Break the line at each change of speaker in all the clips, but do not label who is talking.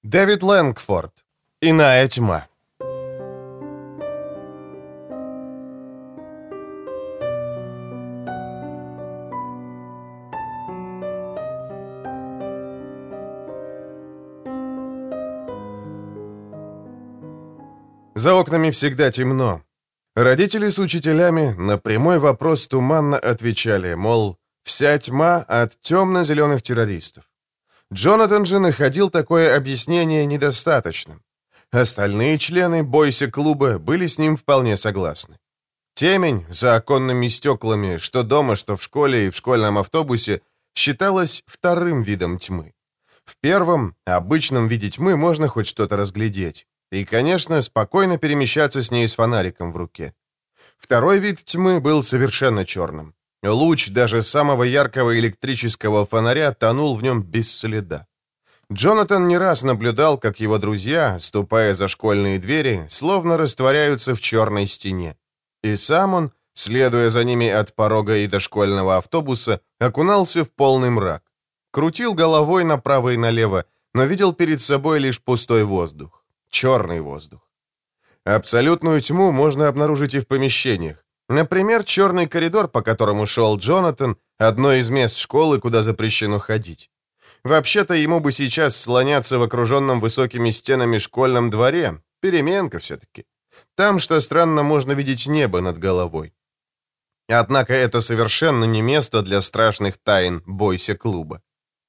Дэвид Лэнгфорд. Иная тьма. За окнами всегда темно. Родители с учителями на прямой вопрос туманно отвечали, мол, вся тьма от темно-зеленых террористов. Джонатан же находил такое объяснение недостаточным. Остальные члены бойся-клуба были с ним вполне согласны. Темень за оконными стеклами, что дома, что в школе и в школьном автобусе, считалась вторым видом тьмы. В первом, обычном виде тьмы можно хоть что-то разглядеть. И, конечно, спокойно перемещаться с ней с фонариком в руке. Второй вид тьмы был совершенно черным. Луч даже самого яркого электрического фонаря тонул в нем без следа. Джонатан не раз наблюдал, как его друзья, ступая за школьные двери, словно растворяются в черной стене. И сам он, следуя за ними от порога и до школьного автобуса, окунался в полный мрак. Крутил головой направо и налево, но видел перед собой лишь пустой воздух. Черный воздух. Абсолютную тьму можно обнаружить и в помещениях. Например, черный коридор, по которому шел Джонатан, одно из мест школы, куда запрещено ходить. Вообще-то ему бы сейчас слоняться в окруженном высокими стенами школьном дворе. Переменка все-таки. Там, что странно, можно видеть небо над головой. Однако это совершенно не место для страшных тайн бойся-клуба.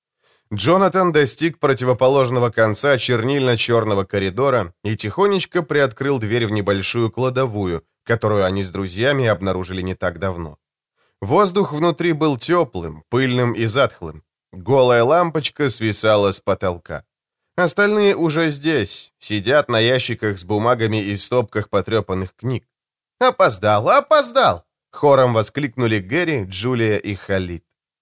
Джонатан достиг противоположного конца чернильно-черного коридора и тихонечко приоткрыл дверь в небольшую кладовую, которую они с друзьями обнаружили не так давно. Воздух внутри был теплым, пыльным и затхлым. Голая лампочка свисала с потолка. Остальные уже здесь, сидят на ящиках с бумагами и стопках потрепанных книг. «Опоздал, опоздал!» — хором воскликнули Гэри, Джулия и Халид.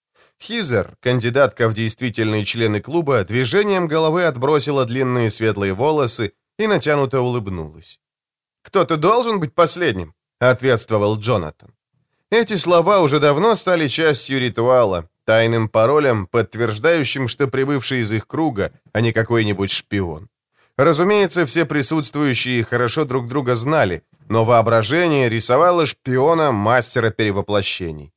Хизер, кандидатка в действительные члены клуба, движением головы отбросила длинные светлые волосы и натянуто улыбнулась. «Кто-то должен быть последним», — ответствовал Джонатан. Эти слова уже давно стали частью ритуала, тайным паролем, подтверждающим, что прибывший из их круга, а не какой-нибудь шпион. Разумеется, все присутствующие хорошо друг друга знали, но воображение рисовало шпиона мастера перевоплощений.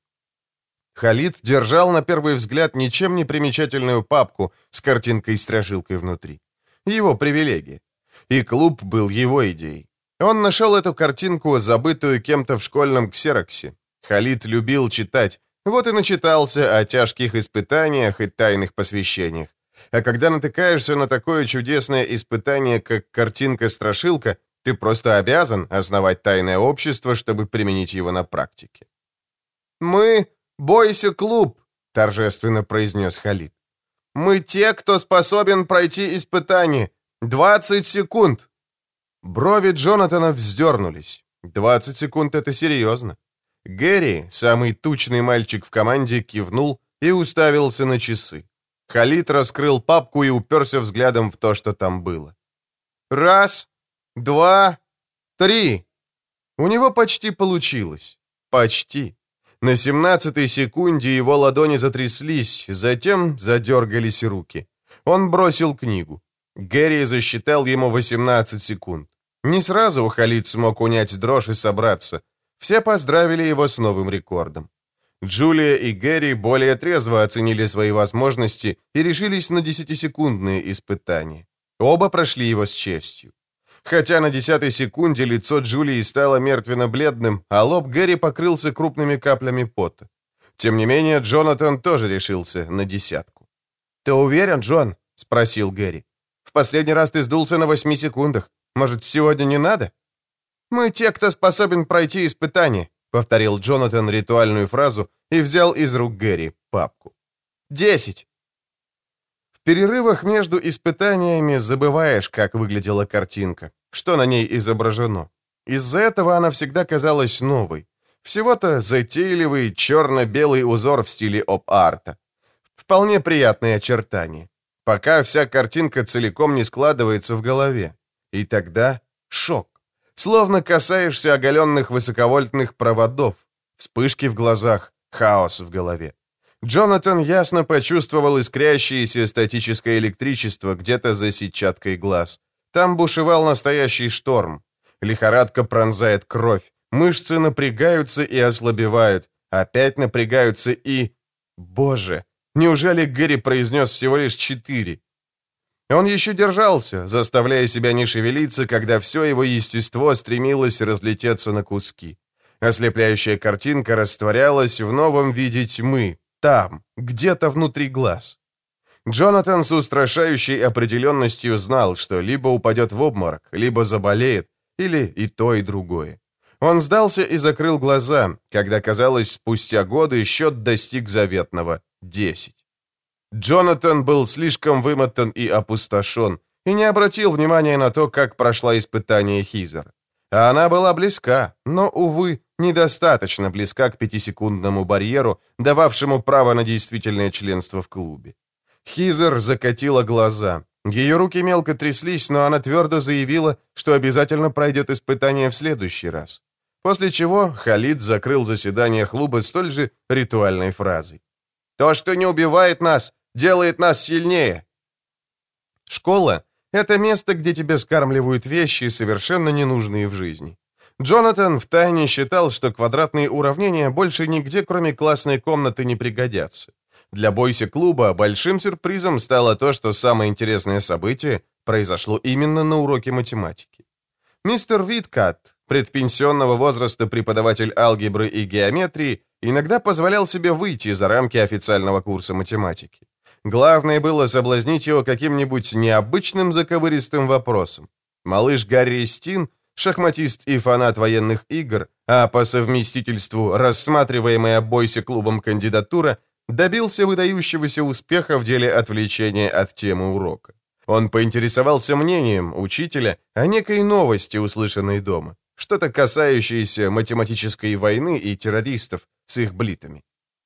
Халид держал на первый взгляд ничем не примечательную папку с картинкой-стражилкой внутри. Его привилегия. И клуб был его идеей. Он нашел эту картинку, забытую кем-то в школьном ксероксе. Халид любил читать, вот и начитался о тяжких испытаниях и тайных посвящениях. А когда натыкаешься на такое чудесное испытание, как картинка-страшилка, ты просто обязан основать тайное общество, чтобы применить его на практике. «Мы бойся-клуб», — торжественно произнес Халид. «Мы те, кто способен пройти испытание. 20 секунд». Брови Джонатана вздернулись. 20 секунд — это серьезно. Гэри, самый тучный мальчик в команде, кивнул и уставился на часы. Халид раскрыл папку и уперся взглядом в то, что там было. 1, 2, 3. У него почти получилось. Почти. На 17-й секунде его ладони затряслись, затем задергались руки. Он бросил книгу. Гэри засчитал ему 18 секунд. Не сразу Халид смог унять дрожь и собраться. Все поздравили его с новым рекордом. Джулия и Гэри более трезво оценили свои возможности и решились на 10-секундные испытания. Оба прошли его с честью. Хотя на 10-й секунде лицо Джулии стало мертвенно-бледным, а лоб Гэри покрылся крупными каплями пота. Тем не менее, Джонатан тоже решился на 10. «Ты уверен, Джон?» — спросил Гэри. «В последний раз ты сдулся на 8 секундах. Может, сегодня не надо?» «Мы те, кто способен пройти испытание», — повторил Джонатан ритуальную фразу и взял из рук Гэри папку. 10. В перерывах между испытаниями забываешь, как выглядела картинка, что на ней изображено. Из-за этого она всегда казалась новой. Всего-то затейливый черно-белый узор в стиле оп-арта. Вполне приятные очертания. Пока вся картинка целиком не складывается в голове. И тогда шок. Словно касаешься оголенных высоковольтных проводов. Вспышки в глазах, хаос в голове. Джонатан ясно почувствовал искрящееся статическое электричество где-то за сетчаткой глаз. Там бушевал настоящий шторм. Лихорадка пронзает кровь. Мышцы напрягаются и ослабевают. Опять напрягаются и... Боже, неужели Гэри произнес всего лишь 4? Он еще держался, заставляя себя не шевелиться, когда все его естество стремилось разлететься на куски. Ослепляющая картинка растворялась в новом виде тьмы, там, где-то внутри глаз. Джонатан с устрашающей определенностью знал, что либо упадет в обморок, либо заболеет, или и то, и другое. Он сдался и закрыл глаза, когда, казалось, спустя годы счет достиг заветного 10. Джонатан был слишком вымотан и опустошен, и не обратил внимания на то, как прошла испытание Хизер. А она была близка, но, увы, недостаточно близка к 5-секундному барьеру, дававшему право на действительное членство в клубе. Хизер закатила глаза. Ее руки мелко тряслись, но она твердо заявила, что обязательно пройдет испытание в следующий раз. После чего Халид закрыл заседание клуба столь же ритуальной фразой. «То, что не убивает нас, делает нас сильнее». Школа — это место, где тебе скармливают вещи, совершенно ненужные в жизни. Джонатан втайне считал, что квадратные уравнения больше нигде, кроме классной комнаты, не пригодятся. Для бойси-клуба большим сюрпризом стало то, что самое интересное событие произошло именно на уроке математики. Мистер Виткат, предпенсионного возраста преподаватель алгебры и геометрии, иногда позволял себе выйти за рамки официального курса математики. Главное было соблазнить его каким-нибудь необычным заковыристым вопросом. Малыш Гарри Стин, шахматист и фанат военных игр, а по совместительству рассматриваемая бойси-клубом кандидатура, добился выдающегося успеха в деле отвлечения от темы урока. Он поинтересовался мнением учителя о некой новости, услышанной дома, что-то касающееся математической войны и террористов с их блитами.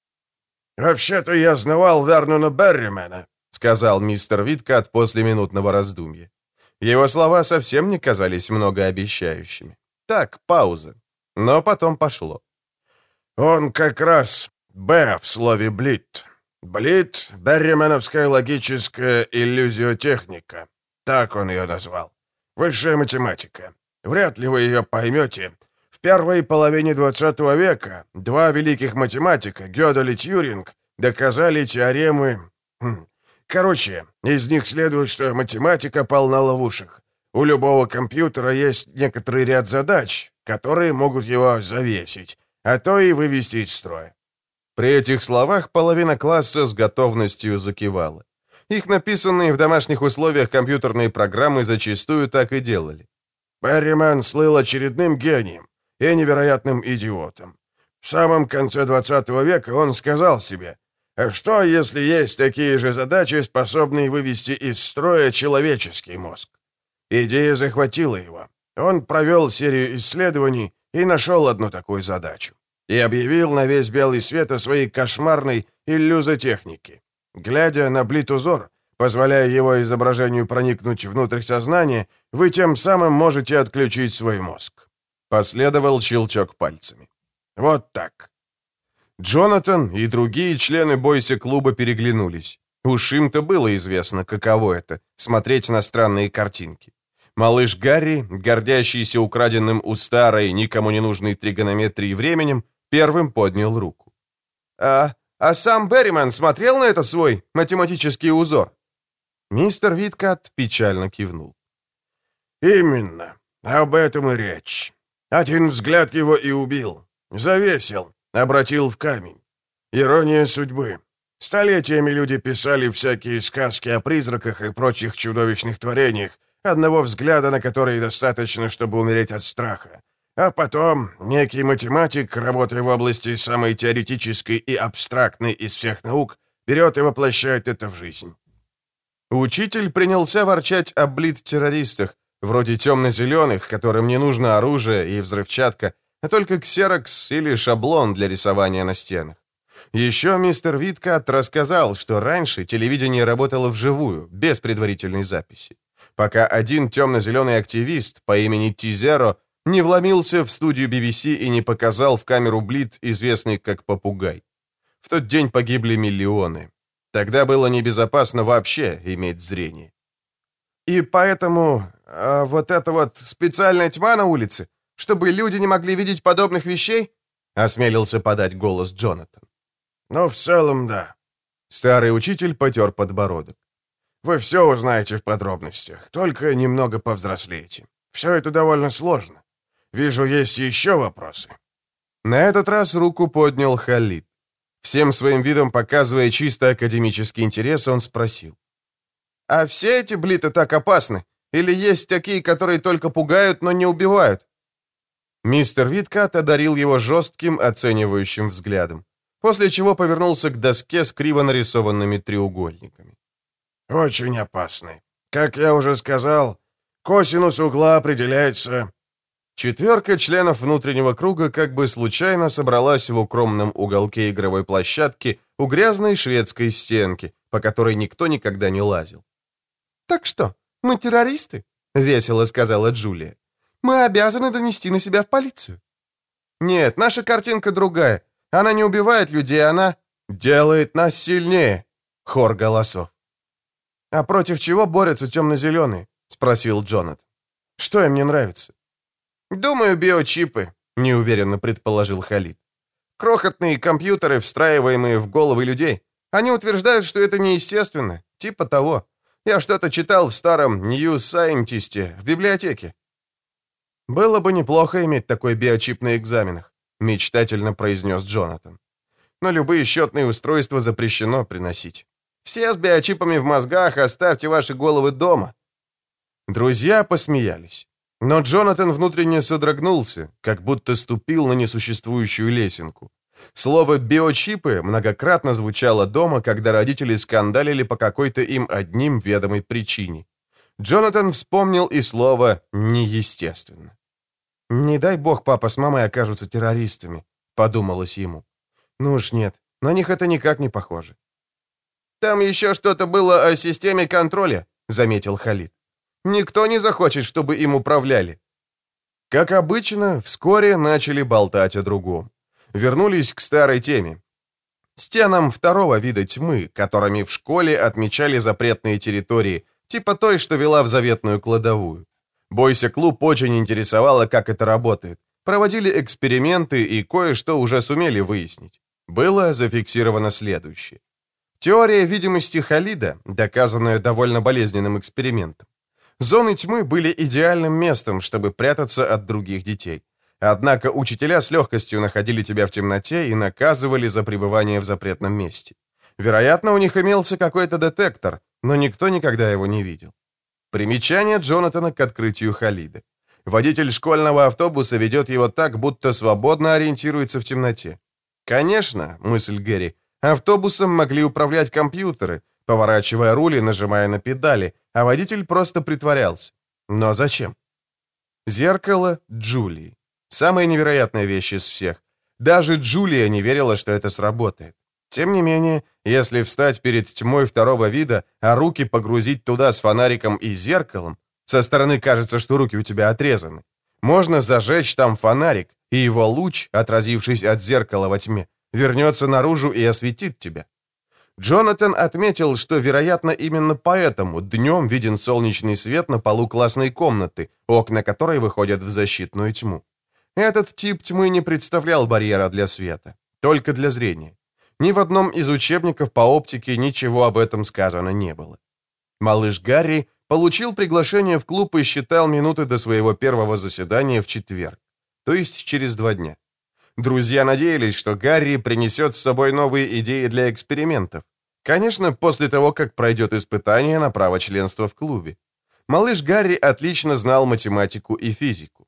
«Вообще-то я знавал Вернона Берримена», —
сказал мистер Виткат после минутного раздумья. Его слова совсем не казались многообещающими. Так, пауза. Но потом пошло.
«Он как раз «Б» в слове «блит». «Блит» — беррименовская логическая иллюзиотехника. Так он ее назвал. Высшая математика. Вряд ли вы ее поймете. В первой половине 20 века два великих математика, Гёдель и Тьюринг, доказали теоремы... Короче, из них следует, что математика полна ловушек. У любого компьютера есть некоторый ряд задач, которые могут его завесить, а то и вывести из строя.
При этих словах половина класса с готовностью закивала. Их написанные в домашних условиях компьютерные программы зачастую так и делали.
Берримен слыл очередным гением и невероятным идиотом. В самом конце 20 века он сказал себе, а что, если есть такие же задачи, способные вывести из строя человеческий мозг? Идея захватила его. Он провел серию исследований и нашел одну такую задачу. И объявил на весь белый свет о своей кошмарной иллюзотехнике. Глядя на блит-узор, позволяя его изображению проникнуть внутрь сознания, вы тем самым можете отключить свой мозг.
Последовал щелчок пальцами.
Вот так.
Джонатан и другие члены бойси-клуба переглянулись. Уж им-то было известно, каково это — смотреть на странные картинки. Малыш Гарри, гордящийся украденным у старой, никому не нужной тригонометрии временем, первым поднял руку. «А сам Берримен смотрел на это свой математический узор?» Мистер Виткат печально кивнул.
«Именно. Об этом и речь. Один взгляд его и убил. Завесил, обратил в камень. Ирония судьбы. Столетиями люди писали всякие сказки о призраках и прочих чудовищных творениях, одного взгляда на которые достаточно, чтобы умереть от страха. А потом некий математик, работая в области самой теоретической и абстрактной из всех наук, берет и воплощает это в жизнь».
Учитель принялся ворчать о блит-террористах, вроде темно-зеленых, которым не нужно оружие и взрывчатка, а только ксерокс или шаблон для рисования на стенах. Еще мистер Виткат рассказал, что раньше телевидение работало вживую, без предварительной записи, пока один темно-зеленый активист по имени Тизеро не вломился в студию BBC и не показал в камеру блит, известный как попугай. В тот день погибли миллионы. Тогда было небезопасно вообще иметь зрение.
И поэтому вот эта вот специальная тьма на улице, чтобы люди не могли видеть подобных вещей?
Осмелился подать голос Джонатан.
Ну, в целом, да.
Старый учитель потер подбородок.
Вы все узнаете в подробностях, только немного повзрослеете. Все это довольно сложно. Вижу, есть еще вопросы.
На этот раз руку поднял Халид. Всем своим видом показывая чисто академический интерес, он спросил.
А все эти блиты так опасны? Или есть такие, которые только пугают, но не убивают?
Мистер Виткат одарил его жестким, оценивающим взглядом, после чего повернулся к доске с криво нарисованными треугольниками.
Очень опасны. Как я уже сказал, косинус угла определяется...
Четверка членов внутреннего круга как бы случайно собралась в укромном уголке игровой площадки у грязной шведской стенки, по которой никто никогда не лазил.
«Так что, мы террористы?» — весело сказала Джулия. «Мы обязаны донести на себя в полицию». «Нет, наша картинка другая. Она не убивает людей, она
делает нас сильнее», — хор голосов.
«А против чего борются темно-зеленые?» — спросил Джонатан. «Что им не нравится?» «Думаю, биочипы», — неуверенно предположил Халид. «Крохотные компьютеры, встраиваемые в головы людей. Они утверждают, что это неестественно, типа того. Я что-то читал в старом New Scientist в библиотеке».
«Было бы неплохо иметь такой биочип на экзаменах», — мечтательно произнес Джонатан. «Но любые счетные устройства запрещено приносить. Все с биочипами в мозгах, оставьте ваши головы дома». Друзья посмеялись. Но Джонатан внутренне содрогнулся, как будто ступил на несуществующую лесенку. Слово «биочипы» многократно звучало дома, когда родители скандалили по какой-то им одним ведомой причине. Джонатан вспомнил и слово «неестественно». «Не дай бог папа с мамой окажутся террористами», — подумалось ему. «Ну уж нет, на них это никак не похоже».
«Там еще что-то было о системе контроля», — заметил Халид. «Никто не захочет, чтобы им управляли».
Как обычно, вскоре начали болтать о другом. Вернулись к старой теме. Стенам второго вида тьмы, которыми в школе отмечали запретные территории, типа той, что вела в заветную кладовую. Бойся-клуб очень интересовало, как это работает. Проводили эксперименты и кое-что уже сумели выяснить. Было зафиксировано следующее. Теория видимости Халида, доказанная довольно болезненным экспериментом. Зоны тьмы были идеальным местом, чтобы прятаться от других детей. Однако учителя с легкостью находили тебя в темноте и наказывали за пребывание в запретном месте. Вероятно, у них имелся какой-то детектор, но никто никогда его не видел. Примечание Джонатана к открытию Халида. Водитель школьного автобуса ведет его так, будто свободно ориентируется в темноте. Конечно, мысль Гэри, автобусом могли управлять компьютеры, поворачивая руль и нажимая на педали, а водитель просто притворялся. Но зачем? Зеркало Джулии. Самая невероятная вещь из всех. Даже Джулия не верила, что это сработает. Тем не менее, если встать перед тьмой второго вида, а руки погрузить туда с фонариком и зеркалом, со стороны кажется, что руки у тебя отрезаны, можно зажечь там фонарик, и его луч, отразившись от зеркала во тьме, вернется наружу и осветит тебя. Джонатан отметил, что, вероятно, именно поэтому днем виден солнечный свет на полу классной комнаты, окна которой выходят в защитную тьму. Этот тип тьмы не представлял барьера для света, только для зрения. Ни в одном из учебников по оптике ничего об этом сказано не было. Малыш Гарри получил приглашение в клуб и считал минуты до своего первого заседания в четверг, то есть через 2 дня. Друзья надеялись, что Гарри принесет с собой новые идеи для экспериментов. Конечно, после того, как пройдет испытание на право членства в клубе. Малыш Гарри отлично знал математику и физику.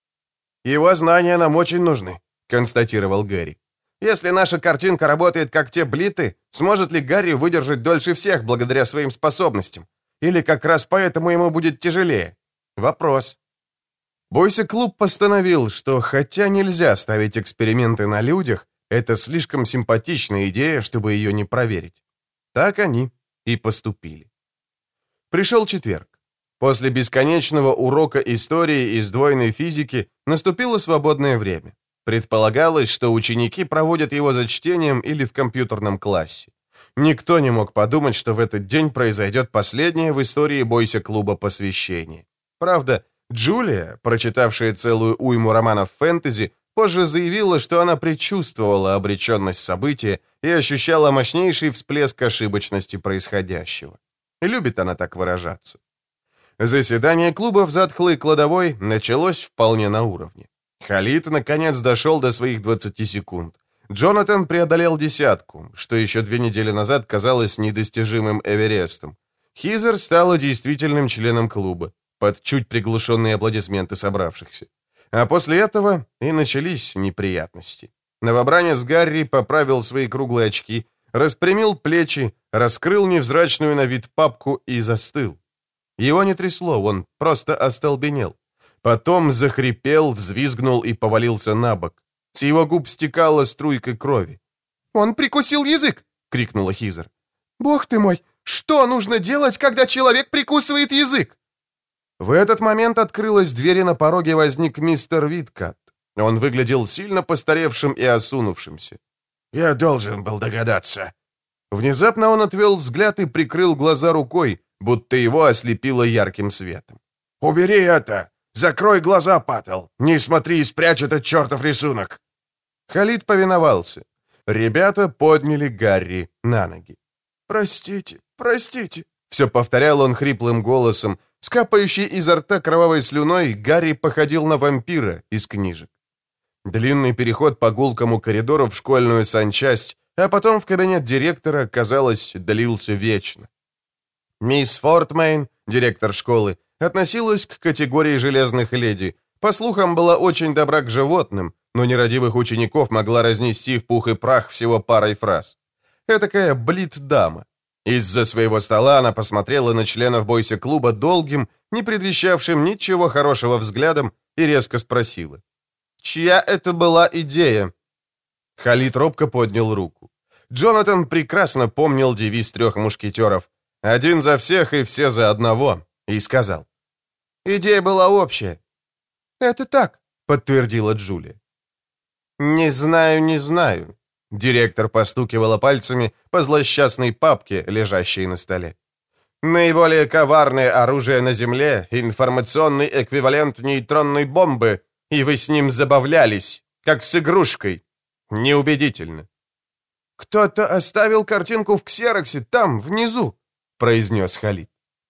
«Его знания нам очень нужны»,
— констатировал Гарри.
«Если наша картинка работает как те блиты, сможет ли Гарри выдержать дольше всех благодаря своим способностям? Или как раз поэтому ему будет тяжелее? Вопрос».
Бойся-клуб постановил, что хотя нельзя ставить эксперименты на людях, это слишком симпатичная идея, чтобы ее не проверить. Так они и поступили. Пришел четверг. После бесконечного урока истории и сдвоенной физики наступило свободное время. Предполагалось, что ученики проводят его за чтением или в компьютерном классе. Никто не мог подумать, что в этот день произойдет последнее в истории «Бойся клуба» посвящение. Правда, Джулия, прочитавшая целую уйму романов фэнтези, позже заявила, что она предчувствовала обреченность события и ощущала мощнейший всплеск ошибочности происходящего. Любит она так выражаться. Заседание клуба в затхлой кладовой началось вполне на уровне. Халид, наконец, дошел до своих 20 секунд. Джонатан преодолел десятку, что еще 2 недели назад казалось недостижимым Эверестом. Хизер стала действительным членом клуба, под чуть приглушенные аплодисменты собравшихся. А после этого и начались неприятности. Новобранец Гарри поправил свои круглые очки, распрямил плечи, раскрыл невзрачную на вид папку и застыл. Его не трясло, он просто остолбенел. Потом захрипел, взвизгнул и повалился на бок. С его губ стекала струйка крови. «Он прикусил язык!» — крикнула Хизер. «Бог ты мой! Что нужно делать, когда человек прикусывает язык?» В этот момент открылась дверь, и на пороге возник мистер Виткат. Он выглядел сильно постаревшим и осунувшимся.
«Я должен был догадаться».
Внезапно он отвел взгляд и прикрыл глаза рукой, будто его ослепило ярким светом.
«Убери это! Закрой глаза, Паттл! Не смотри и спрячь этот чертов рисунок!»
Халид повиновался. Ребята подняли Гарри на ноги.
«Простите, простите!»
Все повторял он хриплым голосом. С капающей изо рта кровавой слюной Гарри походил на вампира из книжек. Длинный переход по гулкому коридору в школьную санчасть, а потом в кабинет директора, казалось, длился вечно. Мисс Фортмейн, директор школы, относилась к категории железных леди. По слухам, была очень добра к животным, но нерадивых учеников могла разнести в пух и прах всего парой фраз. Этакая блит-дама. Из-за своего стола она посмотрела на членов «Бойся клуба» долгим, не предвещавшим ничего хорошего взглядом, и резко спросила: «Чья это была идея?» Халид робко поднял руку. Джонатан прекрасно помнил девиз 3 мушкетеров: «Один за всех и все за одного», и сказал: «Идея была общая». «Это так», — подтвердила Джулия. «Не знаю, не знаю». Директор постукивала пальцами по злосчастной папке, лежащей на столе. «Наиболее коварное оружие на Земле — информационный эквивалент нейтронной бомбы, и вы с ним забавлялись, как с игрушкой. Неубедительно». «Кто-то оставил картинку в ксероксе там, внизу», — произнес Халид.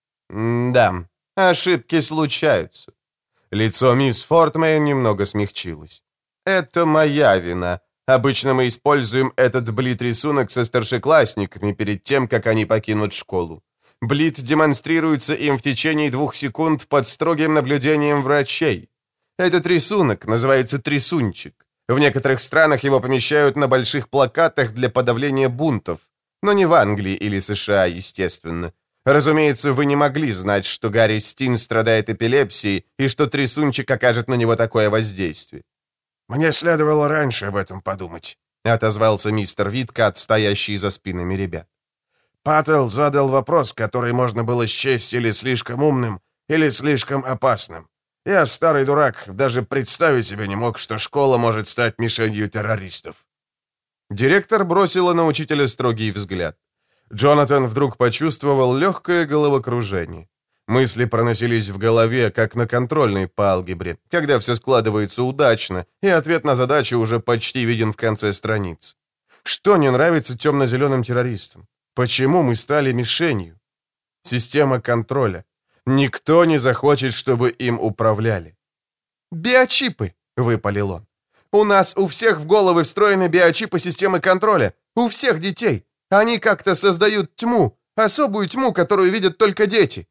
«Да, ошибки случаются». Лицо мисс Фортмейн немного смягчилось. «Это моя вина. Обычно мы используем этот блит-рисунок со старшеклассниками перед тем, как они покинут школу. Блит демонстрируется им в течение 2 секунд под строгим наблюдением врачей. Этот рисунок называется трясунчик. В некоторых странах его помещают на больших плакатах для подавления бунтов, но не в Англии или США, естественно. Разумеется, вы не могли знать, что Гарри Стин страдает эпилепсией и что трясунчик окажет на него такое воздействие.
«Мне следовало раньше об этом подумать», —
отозвался мистер Виткат, стоящий за спинами ребят.
Паттл задал вопрос, который можно было счесть или слишком умным, или слишком опасным. Я, старый дурак, даже представить себе не мог, что школа может стать мишенью террористов.
Директор бросила на учителя строгий взгляд. Джонатан вдруг почувствовал легкое головокружение. Мысли проносились в голове, как на контрольной по алгебре, когда все складывается удачно, и ответ на задачу уже почти виден в конце страницы. Что не нравится темно-зеленым террористам? Почему мы стали мишенью? Система контроля. Никто не захочет, чтобы им управляли. «Биочипы!» — выпалил он. «У нас у всех в головы встроены биочипы системы контроля. У всех детей. Они как-то создают тьму, особую тьму, которую видят только дети».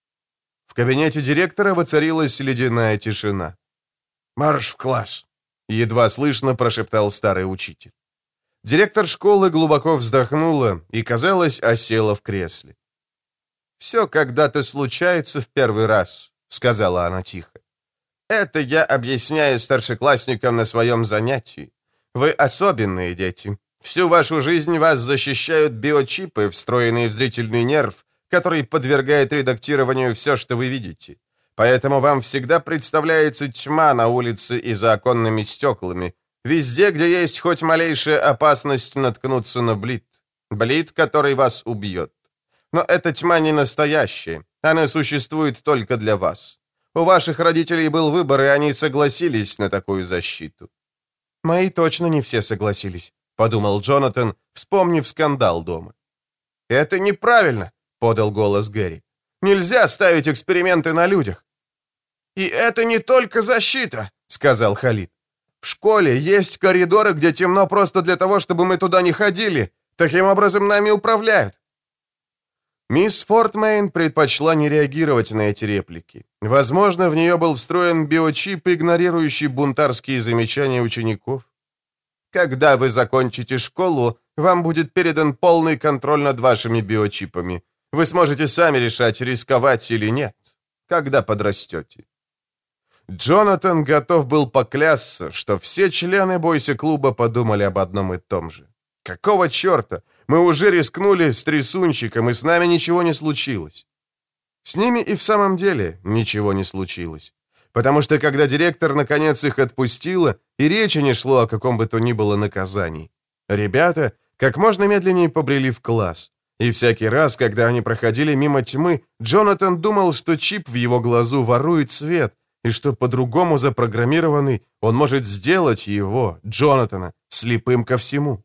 В кабинете директора воцарилась ледяная тишина.
«Марш в класс!»
— едва слышно прошептал старый учитель. Директор школы глубоко вздохнула и, казалось, осела в кресле. «Все когда-то случается в первый раз», — сказала она тихо. «Это я объясняю старшеклассникам на своем занятии. Вы особенные дети. Всю вашу жизнь вас защищают биочипы, встроенные в зрительный нерв, который подвергает редактированию все, что вы видите. Поэтому вам всегда представляется тьма на улице и за оконными стеклами. Везде, где есть хоть малейшая опасность наткнуться на Блит. Блит, который вас убьет. Но эта тьма не настоящая. Она существует только для вас. У ваших родителей был выбор, и они согласились на такую защиту». «Мои точно не все согласились», — подумал Джонатан, вспомнив скандал дома. «Это неправильно», — подал голос Гэри. «Нельзя ставить эксперименты на людях». «И это не только защита», — сказал Халид. «В школе есть коридоры, где темно просто для того, чтобы мы туда не ходили. Таким образом нами управляют». Мисс Фортмейн предпочла не реагировать на эти реплики. Возможно, в нее был встроен биочип, игнорирующий бунтарские замечания учеников. «Когда вы закончите школу, вам будет передан полный контроль над вашими биочипами. Вы сможете сами решать, рисковать или нет, когда подрастете». Джонатан готов был поклясться, что все члены бойся-клуба подумали об одном и том же. Какого черта? Мы уже рискнули с трясунчиком, и с нами ничего не случилось. С ними и в самом деле ничего не случилось. Потому что когда директор наконец их отпустила, и речи не шло о каком бы то ни было наказании, ребята как можно медленнее побрели в класс. И всякий раз, когда они проходили мимо тьмы, Джонатан думал, что чип в его глазу ворует свет, и что по-другому запрограммированный он может сделать его, Джонатана, слепым ко всему.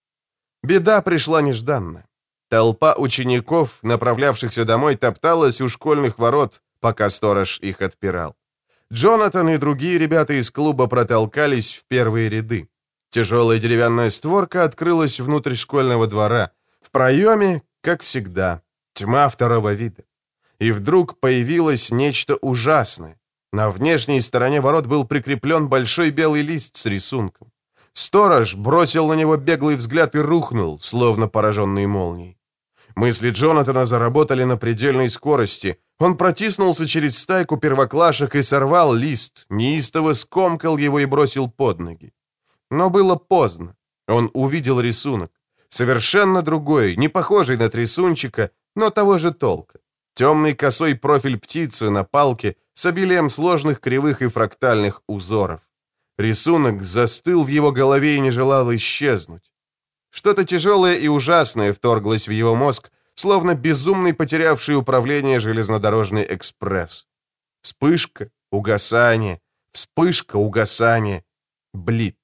Беда пришла нежданно. Толпа учеников, направлявшихся домой, топталась у школьных ворот, пока сторож их отпирал. Джонатан и другие ребята из клуба протолкались в первые ряды. Тяжелая деревянная створка открылась внутрь школьного двора. В проеме, как всегда, тьма второго вида. И вдруг появилось нечто ужасное. На внешней стороне ворот был прикреплен большой белый лист с рисунком. Сторож бросил на него беглый взгляд и рухнул, словно пораженный молнией. Мысли Джонатана заработали на предельной скорости. Он протиснулся через стайку первоклашек и сорвал лист, неистово скомкал его и бросил под ноги. Но было поздно. Он увидел рисунок. Совершенно другой, не похожий на трясунчика, но того же толка. Темный косой профиль птицы на палке с обилием сложных кривых и фрактальных узоров. Рисунок застыл в его голове и не желал исчезнуть. Что-то тяжелое и ужасное вторглось в его мозг, словно безумный потерявший управление железнодорожный экспресс. Вспышка, угасание, вспышка, угасание. Блит.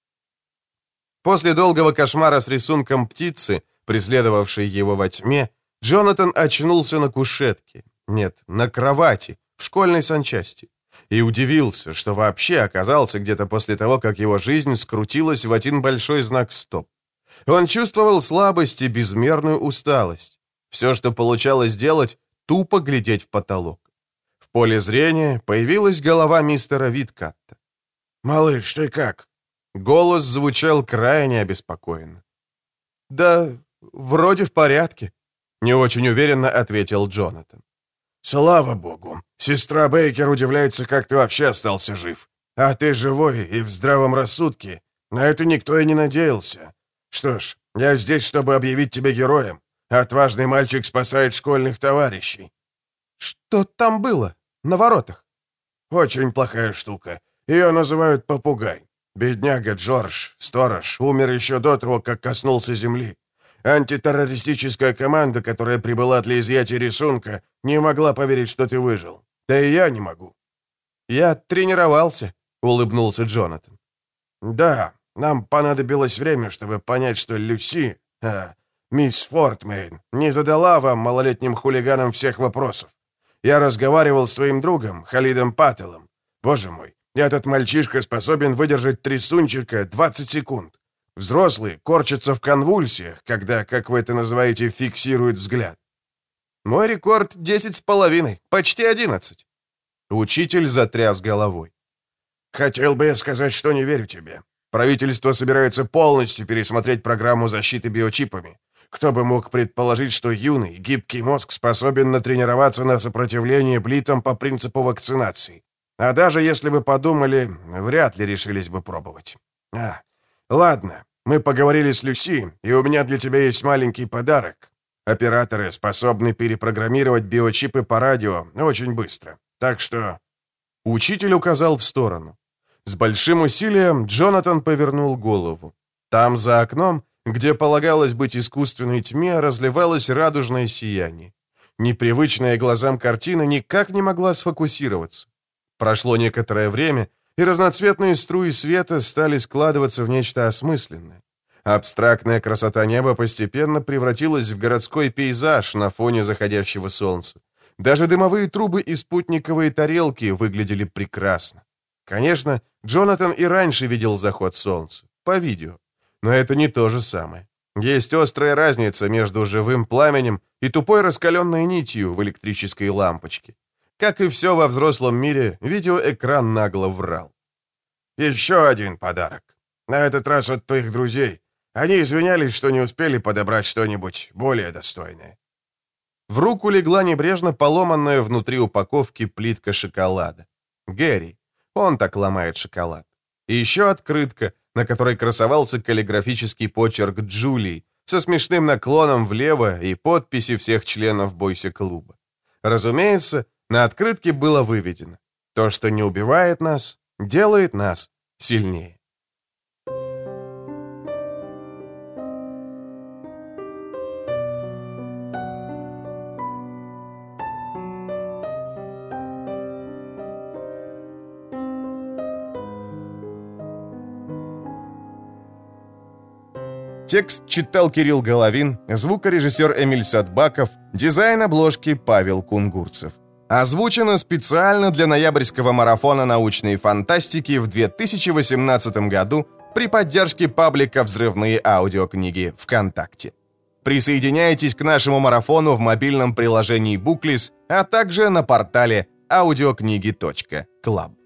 После долгого кошмара с рисунком птицы, преследовавшей его во тьме, Джонатан очнулся на кушетке. Нет, на кровати, в школьной санчасти. И удивился, что вообще оказался где-то после того, как его жизнь скрутилась в один большой знак «стоп». Он чувствовал слабость и безмерную усталость. Все, что получалось делать, тупо глядеть в потолок. В поле зрения появилась голова мистера Виткатта.
«Малыш, ты как?»
Голос звучал крайне обеспокоенно. «Да, вроде в порядке», — не очень уверенно ответил Джонатан.
«Слава богу! Сестра Бейкер удивляется, как ты вообще остался жив. А ты живой и в здравом рассудке. На это никто и не надеялся. Что ж, я здесь, чтобы объявить тебя героем. Отважный мальчик спасает школьных товарищей».
«Что там было? На воротах?»
«Очень плохая штука. Ее называют попугай. Бедняга Джордж, сторож, умер еще до того, как коснулся земли. Антитеррористическая команда, которая прибыла для изъятия рисунка, не могла поверить, что ты выжил. Да и я не могу».
«Я тренировался», — улыбнулся Джонатан.
«Да, нам понадобилось время, чтобы понять, что Люси, мисс Фортмейн, не задала вам, малолетним хулиганам, всех вопросов. Я разговаривал с твоим другом, Халидом Паттелом. Боже мой, этот мальчишка способен выдержать трясунчика 20 секунд. Взрослые корчатся в конвульсиях, когда, как вы это называете, фиксируют взгляд».
«Мой рекорд 10,5, почти 11». Учитель затряс головой.
«Хотел бы я сказать, что не верю тебе. Правительство собирается полностью пересмотреть программу защиты биочипами. Кто бы мог предположить, что юный, гибкий мозг способен натренироваться на сопротивление блитам по принципу вакцинации. А даже если бы подумали, вряд ли решились бы пробовать. Ладно, мы поговорили с Люси, и у меня для тебя есть маленький подарок. Операторы способны перепрограммировать биочипы по радио очень быстро. Так что...»
Учитель указал в сторону. С большим усилием Джонатан повернул голову. Там, за окном, где полагалось быть искусственной тьме, разливалось радужное сияние. Непривычная глазам картина никак не могла сфокусироваться. Прошло некоторое время, и разноцветные струи света стали складываться в нечто осмысленное. Абстрактная красота неба постепенно превратилась в городской пейзаж на фоне заходящего солнца. Даже дымовые трубы и спутниковые тарелки выглядели прекрасно. Конечно, Джонатан и раньше видел заход солнца, по видео. Но это не то же самое. Есть острая разница между живым пламенем и тупой раскаленной нитью в электрической лампочке. Как и все во взрослом мире, видеоэкран нагло врал.
«Еще один подарок. На этот раз от твоих друзей. Они извинялись, что не успели подобрать что-нибудь более достойное».
В руку легла небрежно поломанная внутри упаковки плитка шоколада. Гэри. Он так ломает шоколад. И еще открытка, на которой красовался каллиграфический почерк Джулии со смешным наклоном влево и подписи всех членов бойся-клуба. Разумеется, на открытке было выведено: то, что не убивает нас, делает нас сильнее. Текст читал Кирилл Головин, звукорежиссер Эмиль Садбаков, дизайн обложки Павел Кунгурцев. Озвучено специально для ноябрьского марафона научной фантастики в 2018 году при поддержке паблика «Взрывные аудиокниги» ВКонтакте. Присоединяйтесь к нашему марафону в мобильном приложении Booklist, а также на портале audiokniги.club.